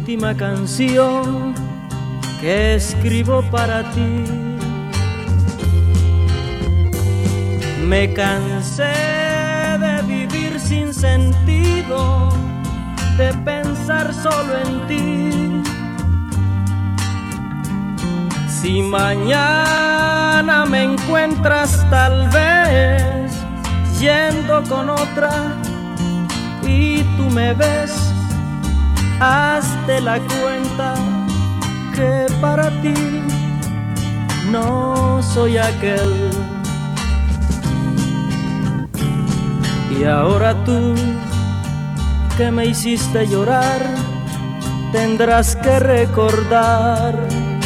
última canción que escribo para ti. Me cansé de vivir sin sentido, de pensar solo en ti. Si mañana me encuentras tal vez yendo con otra y tú me ves, hazte la cuenta que para ti no soy aquel. Y ahora tú, que me hiciste llorar, tendrás que recordar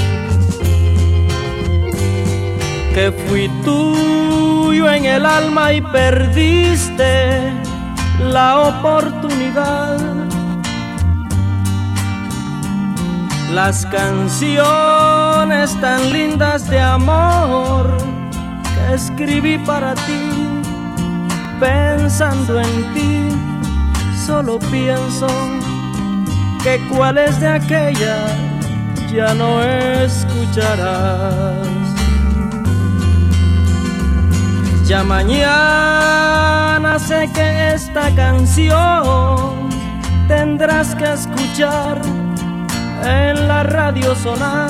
que fui tuyo en el alma y perdiste la oportunidad. Las canciones tan lindas de amor que escribí para ti, pensando en ti, solo pienso que cuáles de aquella ya no escucharás. Ya mañana sé que esta canción tendrás que escuchar en la radio sonar.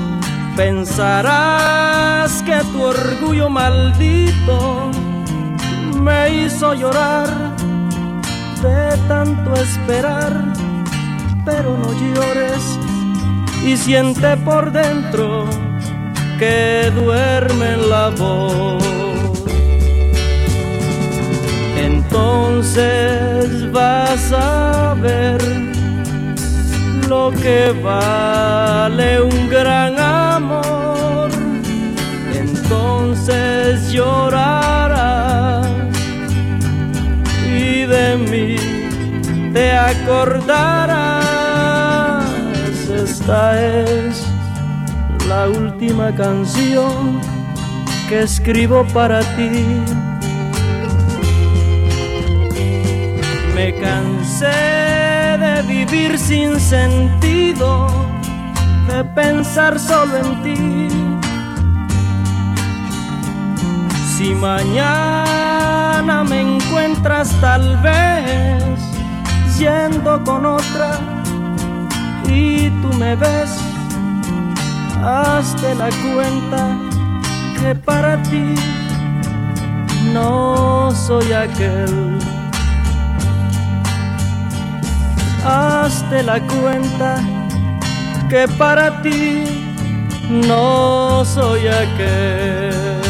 Pensarás que tu orgullo maldito me hizo llorar de tanto esperar, pero no llores y siente por dentro que duerme en la voz. Entonces vas a ver lo que vale un gran amor. Entonces llorarás y de mí te acordarás. Esta es la última canción que escribo para ti. Me cansé de vivir sin sentido, de pensar solo en ti. Si mañana me encuentras tal vez yendo con otra y tú me ves, hazte la cuenta que para ti no soy aquel. Hazte la cuenta que para ti no soy aquel.